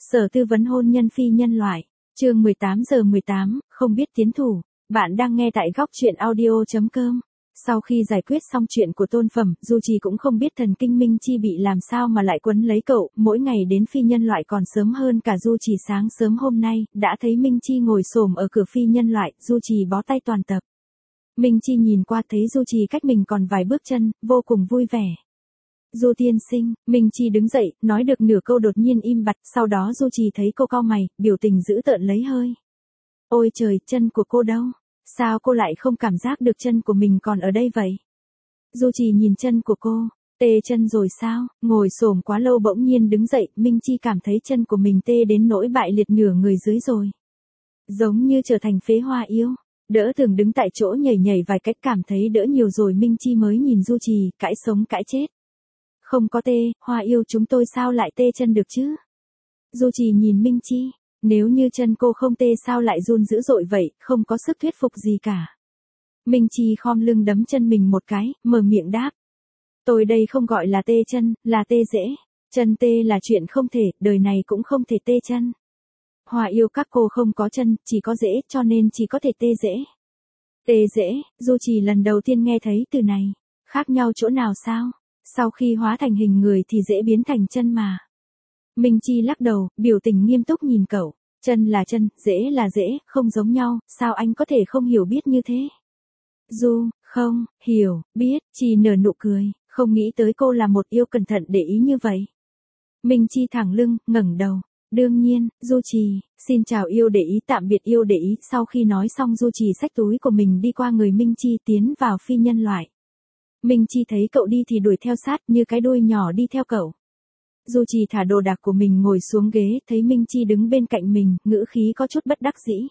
Sở tư vấn hôn nhân phi nhân loại. Chương 18:18, không biết tiến thủ. Bạn đang nghe tại góc truyện audio.com. Sau khi giải quyết xong chuyện của Tôn Phẩm, Du Trì cũng không biết thần kinh Minh Chi bị làm sao mà lại quấn lấy cậu, mỗi ngày đến phi nhân loại còn sớm hơn cả Du Trì. Sáng sớm hôm nay, đã thấy Minh Chi ngồi xổm ở cửa phi nhân loại, Du Trì bó tay toàn tập. Minh Chi nhìn qua thấy Du Trì cách mình còn vài bước chân, vô cùng vui vẻ. Du tiên sinh, Minh Chi đứng dậy, nói được nửa câu đột nhiên im bặt, sau đó Du Trì thấy cô cau mày, biểu tình dữ tợn lấy hơi. Ôi trời, chân của cô đâu? Sao cô lại không cảm giác được chân của mình còn ở đây vậy? Du Trì nhìn chân của cô, tê chân rồi sao? Ngồi xổm quá lâu bỗng nhiên đứng dậy, Minh Chi cảm thấy chân của mình tê đến nỗi bại liệt nửa người dưới rồi. Giống như trở thành phế hoa yêu. Đỡ thường đứng tại chỗ nhảy nhảy vài cách cảm thấy đỡ nhiều rồi Minh Chi mới nhìn Du Trì, cãi sống cãi chết. Không có tê, hoa yêu chúng tôi sao lại tê chân được chứ? Du Trì nhìn Minh Chi, nếu như chân cô không tê sao lại run dữ dội vậy, không có sức thuyết phục gì cả. Minh Chi khom lưng đấm chân mình một cái, mở miệng đáp. Tôi đây không gọi là tê chân, là tê dễ. Chân tê là chuyện không thể, đời này cũng không thể tê chân. Hoa yêu các cô không có chân, chỉ có dễ, cho nên chỉ có thể tê dễ. Tê dễ, Du Trì lần đầu tiên nghe thấy từ này. Khác nhau chỗ nào sao? Sau khi hóa thành hình người thì dễ biến thành chân mà. Minh Chi lắc đầu, biểu tình nghiêm túc nhìn cậu. Chân là chân, dễ là dễ, không giống nhau, sao anh có thể không hiểu biết như thế? Du, không, hiểu, biết, Chi nở nụ cười, không nghĩ tới cô là một yêu cẩn thận để ý như vậy. Minh Chi thẳng lưng, ngẩng đầu. Đương nhiên, Du Trì, xin chào yêu để ý tạm biệt yêu để ý. Sau khi nói xong Du Trì xách túi của mình đi qua người Minh Chi tiến vào phi nhân loại. Minh Chi thấy cậu đi thì đuổi theo sát như cái đuôi nhỏ đi theo cậu. Du Trì thả đồ đạc của mình ngồi xuống ghế, thấy Minh Chi đứng bên cạnh mình, ngữ khí có chút bất đắc dĩ.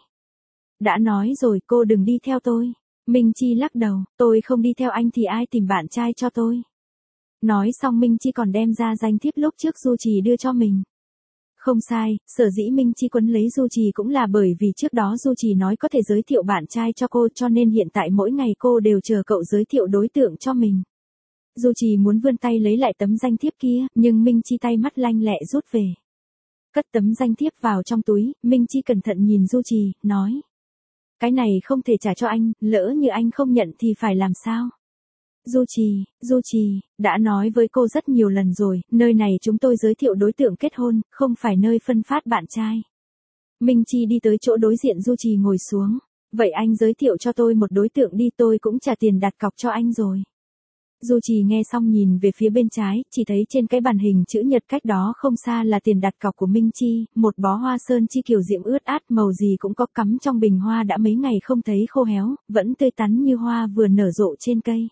Đã nói rồi cô đừng đi theo tôi. Minh Chi lắc đầu, tôi không đi theo anh thì ai tìm bạn trai cho tôi. Nói xong Minh Chi còn đem ra danh thiếp lúc trước Du Trì đưa cho mình. Không sai, sở dĩ Minh Chi quấn lấy Du Trì cũng là bởi vì trước đó Du Trì nói có thể giới thiệu bạn trai cho cô cho nên hiện tại mỗi ngày cô đều chờ cậu giới thiệu đối tượng cho mình. Du Trì muốn vươn tay lấy lại tấm danh thiếp kia, nhưng Minh Chi tay mắt lanh lẹ rút về. Cất tấm danh thiếp vào trong túi, Minh Chi cẩn thận nhìn Du Trì, nói. Cái này không thể trả cho anh, lỡ như anh không nhận thì phải làm sao? Du Trì, đã nói với cô rất nhiều lần rồi, nơi này chúng tôi giới thiệu đối tượng kết hôn, không phải nơi phân phát bạn trai. Minh Chi đi tới chỗ đối diện Du Trì ngồi xuống. Vậy anh giới thiệu cho tôi một đối tượng đi, tôi cũng trả tiền đặt cọc cho anh rồi. Du Trì nghe xong nhìn về phía bên trái, chỉ thấy trên cái bàn hình chữ nhật cách đó không xa là tiền đặt cọc của Minh Chi, một bó hoa sơn chi kiều diễm ướt át màu gì cũng có cắm trong bình hoa đã mấy ngày không thấy khô héo, vẫn tươi tắn như hoa vừa nở rộ trên cây.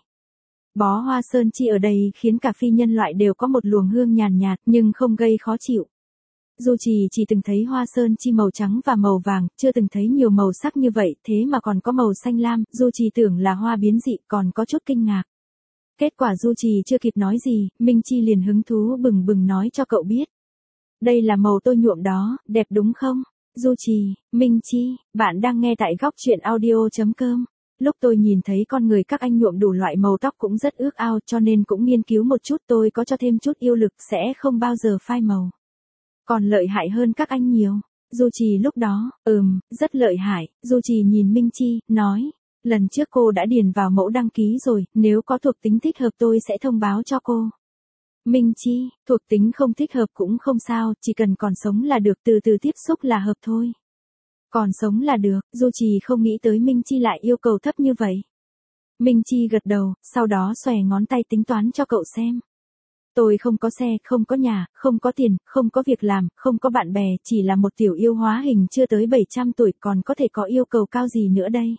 Bó hoa sơn chi ở đây khiến cả phi nhân loại đều có một luồng hương nhàn nhạt nhưng không gây khó chịu. Du Trì chỉ từng thấy hoa sơn chi màu trắng và màu vàng, chưa từng thấy nhiều màu sắc như vậy, thế mà còn có màu xanh lam, Du Trì tưởng là hoa biến dị, còn có chút kinh ngạc. Kết quả Du Trì chưa kịp nói gì, Minh Chi liền hứng thú bừng bừng nói cho cậu biết. Đây là màu tôi nhuộm đó, đẹp đúng không? Du Trì, Minh Chi, bạn đang nghe tại góc truyện audio.com. Lúc tôi nhìn thấy con người các anh nhuộm đủ loại màu tóc cũng rất ước ao cho nên cũng nghiên cứu một chút, tôi có cho thêm chút yêu lực sẽ không bao giờ phai màu. Còn lợi hại hơn các anh nhiều. Du Trì lúc đó, rất lợi hại. Du Trì nhìn Minh Chi, nói. Lần trước cô đã điền vào mẫu đăng ký rồi, nếu có thuộc tính thích hợp tôi sẽ thông báo cho cô. Minh Chi, thuộc tính không thích hợp cũng không sao, chỉ cần còn sống là được, từ từ tiếp xúc là hợp thôi. Còn sống là được, Du Trì không nghĩ tới Minh Chi lại yêu cầu thấp như vậy. Minh Chi gật đầu, sau đó xòe ngón tay tính toán cho cậu xem. Tôi không có xe, không có nhà, không có tiền, không có việc làm, không có bạn bè, chỉ là một tiểu yêu hóa hình chưa tới 700 tuổi, còn có thể có yêu cầu cao gì nữa đây?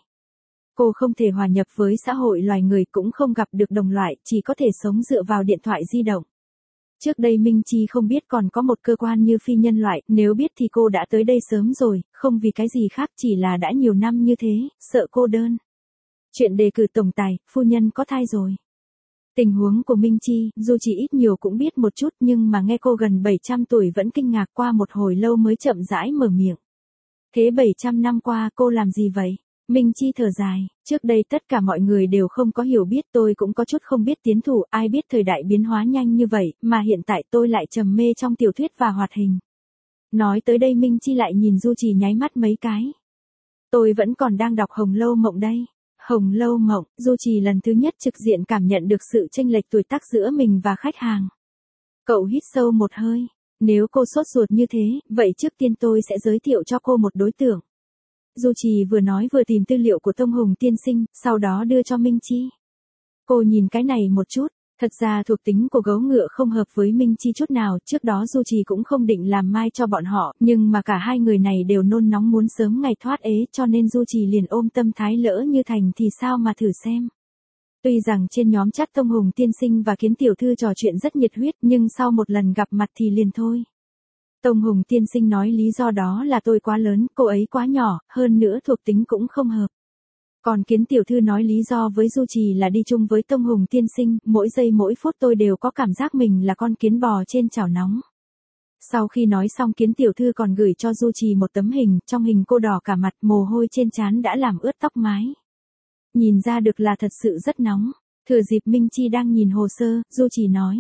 Cô không thể hòa nhập với xã hội loài người, cũng không gặp được đồng loại, chỉ có thể sống dựa vào điện thoại di động. Trước đây Minh Chi không biết còn có một cơ quan như phi nhân loại, nếu biết thì cô đã tới đây sớm rồi, không vì cái gì khác, chỉ là đã nhiều năm như thế, sợ cô đơn. Chuyện đề cử tổng tài, phu nhân có thai rồi. Tình huống của Minh Chi, dù chỉ ít nhiều cũng biết một chút nhưng mà nghe cô gần 700 tuổi vẫn kinh ngạc, qua một hồi lâu mới chậm rãi mở miệng. Thế 700 năm qua cô làm gì vậy? Minh Chi thở dài, trước đây tất cả mọi người đều không có hiểu biết, tôi cũng có chút không biết tiến thủ, ai biết thời đại biến hóa nhanh như vậy, mà hiện tại tôi lại trầm mê trong tiểu thuyết và hoạt hình. Nói tới đây Minh Chi lại nhìn Du Trì nháy mắt mấy cái. Tôi vẫn còn đang đọc Hồng Lâu Mộng đây. Hồng Lâu Mộng, Du Trì lần thứ nhất trực diện cảm nhận được sự chênh lệch tuổi tác giữa mình và khách hàng. Cậu hít sâu một hơi. Nếu cô sốt ruột như thế, vậy trước tiên tôi sẽ giới thiệu cho cô một đối tượng. Du Trì vừa nói vừa tìm tư liệu của Tông Hùng tiên sinh, sau đó đưa cho Minh Chi. Cô nhìn cái này một chút, thật ra thuộc tính của gấu ngựa không hợp với Minh Chi chút nào, trước đó Du Trì cũng không định làm mai cho bọn họ, nhưng mà cả hai người này đều nôn nóng muốn sớm ngày thoát ế cho nên Du Trì liền ôm tâm thái lỡ như thành thì sao mà thử xem. Tuy rằng trên nhóm chat Tông Hùng tiên sinh và Kiến tiểu thư trò chuyện rất nhiệt huyết nhưng sau một lần gặp mặt thì liền thôi. Tông Hùng tiên sinh nói lý do đó là tôi quá lớn, cô ấy quá nhỏ, hơn nữa thuộc tính cũng không hợp. Còn Kiến tiểu thư nói lý do với Du Trì là đi chung với Tông Hùng tiên sinh, mỗi giây mỗi phút tôi đều có cảm giác mình là con kiến bò trên chảo nóng. Sau khi nói xong Kiến tiểu thư còn gửi cho Du Trì một tấm hình, trong hình cô đỏ cả mặt, mồ hôi trên trán đã làm ướt tóc mái. Nhìn ra được là thật sự rất nóng. Thừa dịp Minh Chi đang nhìn hồ sơ, Du Trì nói.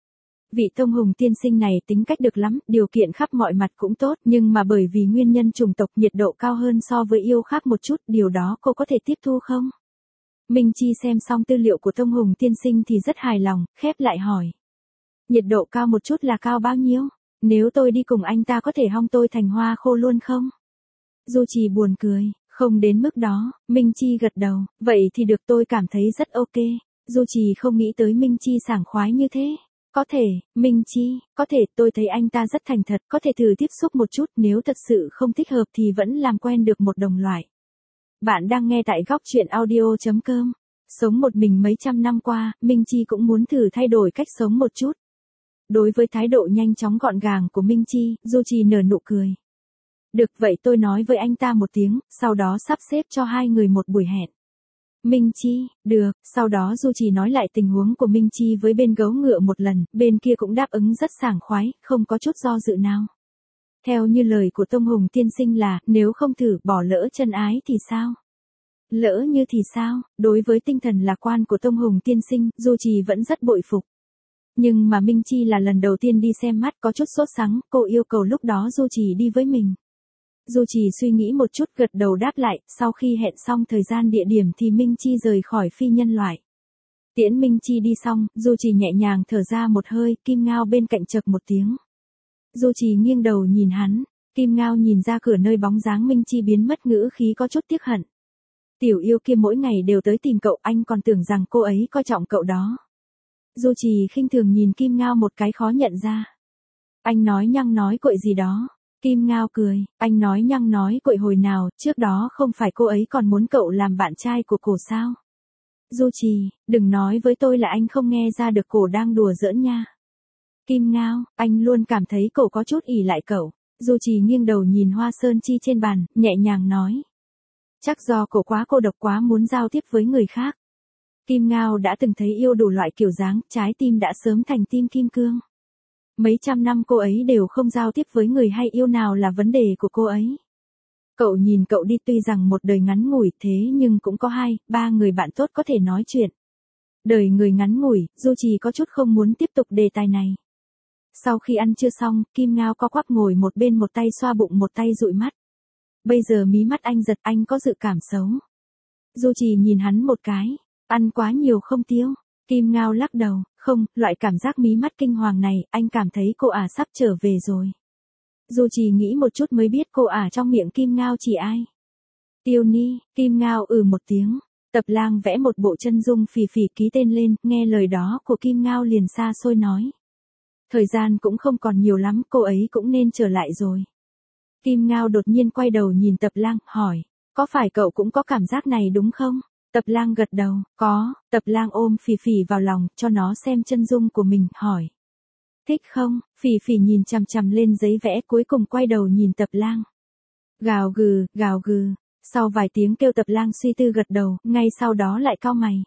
Vị Tông Hùng tiên sinh này tính cách được lắm, điều kiện khắp mọi mặt cũng tốt, nhưng mà bởi vì nguyên nhân chủng tộc nhiệt độ cao hơn so với yêu khác một chút, điều đó cô có thể tiếp thu không? Minh Chi xem xong tư liệu của Tông Hùng tiên sinh thì rất hài lòng, khép lại hỏi. Nhiệt độ cao một chút là cao bao nhiêu? Nếu tôi đi cùng anh ta có thể hong tôi thành hoa khô luôn không? Du Trì buồn cười. Không đến mức đó, Minh Chi gật đầu, vậy thì được, tôi cảm thấy rất ok. Du Trì không nghĩ tới Minh Chi sảng khoái như thế. Có thể, Minh Chi, có thể, tôi thấy anh ta rất thành thật, có thể thử tiếp xúc một chút, nếu thật sự không thích hợp thì vẫn làm quen được một đồng loại. Bạn đang nghe tại góc truyện audio.com. Sống một mình mấy trăm năm qua, Minh Chi cũng muốn thử thay đổi cách sống một chút. Đối với thái độ nhanh chóng gọn gàng của Minh Chi, Du Trì nở nụ cười. Được vậy tôi nói với anh ta một tiếng, sau đó sắp xếp cho hai người một buổi hẹn. Minh Chi, được, sau đó Du Trì nói lại tình huống của Minh Chi với bên gấu ngựa một lần, bên kia cũng đáp ứng rất sảng khoái, không có chút do dự nào. Theo như lời của Tông Hùng tiên sinh là, nếu không thử bỏ lỡ chân ái thì sao? Lỡ như thì sao? Đối với tinh thần lạc quan của Tông Hùng tiên sinh, Du Trì vẫn rất bội phục. Nhưng mà Minh Chi là lần đầu tiên đi xem mắt có chút sốt sắng, cô yêu cầu lúc đó Du Trì đi với mình. Du Trì suy nghĩ một chút gật đầu đáp lại, sau khi hẹn xong thời gian địa điểm thì Minh Chi rời khỏi phi nhân loại. Tiễn Minh Chi đi xong, Du Trì nhẹ nhàng thở ra một hơi, Kim Ngao bên cạnh chậc một tiếng. Du Trì nghiêng đầu nhìn hắn, Kim Ngao nhìn ra cửa nơi bóng dáng Minh Chi biến mất ngữ khí có chút tiếc hận. Tiểu yêu kia mỗi ngày đều tới tìm cậu, anh còn tưởng rằng cô ấy coi trọng cậu đó. Du Trì khinh thường nhìn Kim Ngao một cái khó nhận ra. Anh nói nhăng nói cội gì đó. Kim Ngao cười, anh nói nhăng nói cội hồi nào, trước đó không phải cô ấy còn muốn cậu làm bạn trai của cổ sao? Du Trì, đừng nói với tôi là anh không nghe ra được cổ đang đùa giỡn nha. Kim Ngao, anh luôn cảm thấy cổ có chút ỉ lại cậu. Du Trì nghiêng đầu nhìn hoa sơn chi trên bàn, nhẹ nhàng nói. Chắc do cổ quá cô độc quá muốn giao tiếp với người khác. Kim Ngao đã từng thấy yêu đủ loại kiểu dáng, trái tim đã sớm thành tim kim cương. Mấy trăm năm cô ấy đều không giao tiếp với người hay yêu nào là vấn đề của cô ấy. Cậu nhìn cậu đi, tuy rằng một đời ngắn ngủi thế nhưng cũng có 2-3 người bạn tốt có thể nói chuyện. Đời người ngắn ngủi, Du Trì có chút không muốn tiếp tục đề tài này. Sau khi ăn trưa xong, Kim Ngao co quắp ngồi một bên, một tay xoa bụng một tay dụi mắt. Bây giờ mí mắt anh giật, anh có dự cảm xấu. Du Trì nhìn hắn một cái, ăn quá nhiều không tiêu. Kim Ngao lắc đầu, không, loại cảm giác mí mắt kinh hoàng này, anh cảm thấy cô ả sắp trở về rồi. Du Trì nghĩ một chút mới biết cô ả trong miệng Kim Ngao chỉ ai. Tiêu Ni, Kim Ngao một tiếng. Tập Lang vẽ một bộ chân dung Phỉ Phỉ ký tên lên, nghe lời đó của Kim Ngao liền xa xôi nói. Thời gian cũng không còn nhiều lắm, cô ấy cũng nên trở lại rồi. Kim Ngao đột nhiên quay đầu nhìn Tập Lang, hỏi, có phải cậu cũng có cảm giác này đúng không? Tập Lang gật đầu, có. Tập Lang ôm Phỉ Phỉ vào lòng, cho nó xem chân dung của mình, hỏi. Thích không? Phỉ Phỉ nhìn chằm chằm lên giấy vẽ, cuối cùng quay đầu nhìn Tập Lang. Gào gừ, gào gừ. Sau vài tiếng kêu Tập Lang suy tư gật đầu, ngay sau đó lại cau mày.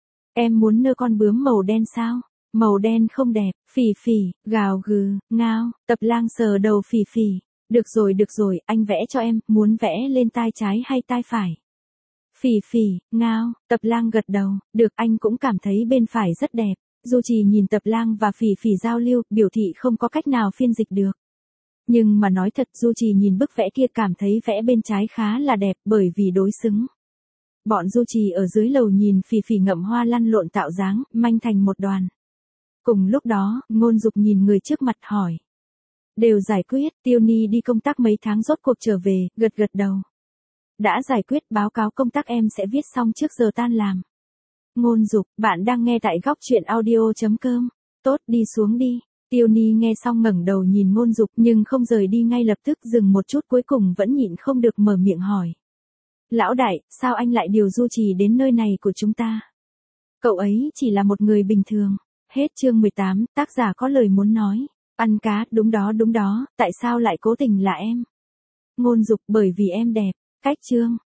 Em muốn nơ con bướm màu đen sao? Màu đen không đẹp. Phỉ Phỉ, gào gừ, ngao. Tập Lang sờ đầu Phỉ Phỉ. Được rồi, anh vẽ cho em, muốn vẽ lên tai trái hay tai phải? Phỉ Phỉ, ngao. Tập Lang gật đầu, được, anh cũng cảm thấy bên phải rất đẹp. Du Trì nhìn Tập Lang và Phỉ Phỉ giao lưu, biểu thị không có cách nào phiên dịch được. Nhưng mà nói thật Du Trì nhìn bức vẽ kia cảm thấy vẽ bên trái khá là đẹp bởi vì đối xứng. Bọn Du Trì ở dưới lầu nhìn Phỉ Phỉ ngậm hoa lăn lộn tạo dáng, manh thành một đoàn. Cùng lúc đó, Ngôn Dục nhìn người trước mặt hỏi. Đều giải quyết, Tiêu Ni đi công tác mấy tháng rốt cuộc trở về, gật gật đầu. Đã giải quyết, báo cáo công tác em sẽ viết xong trước giờ tan làm. Ngôn Dục, bạn đang nghe tại góc truyện audio.com. Tốt, đi xuống đi. Tiêu Ni nghe xong ngẩng đầu nhìn Ngôn Dục nhưng không rời đi ngay lập tức, dừng một chút cuối cùng vẫn nhịn không được mở miệng hỏi. Lão đại, sao anh lại điều Du Trì đến nơi này của chúng ta? Cậu ấy chỉ là một người bình thường. Hết chương 18, tác giả có lời muốn nói. Ăn cá, đúng đó, tại sao lại cố tình là em? Ngôn Dục, bởi vì em đẹp. Cách chương.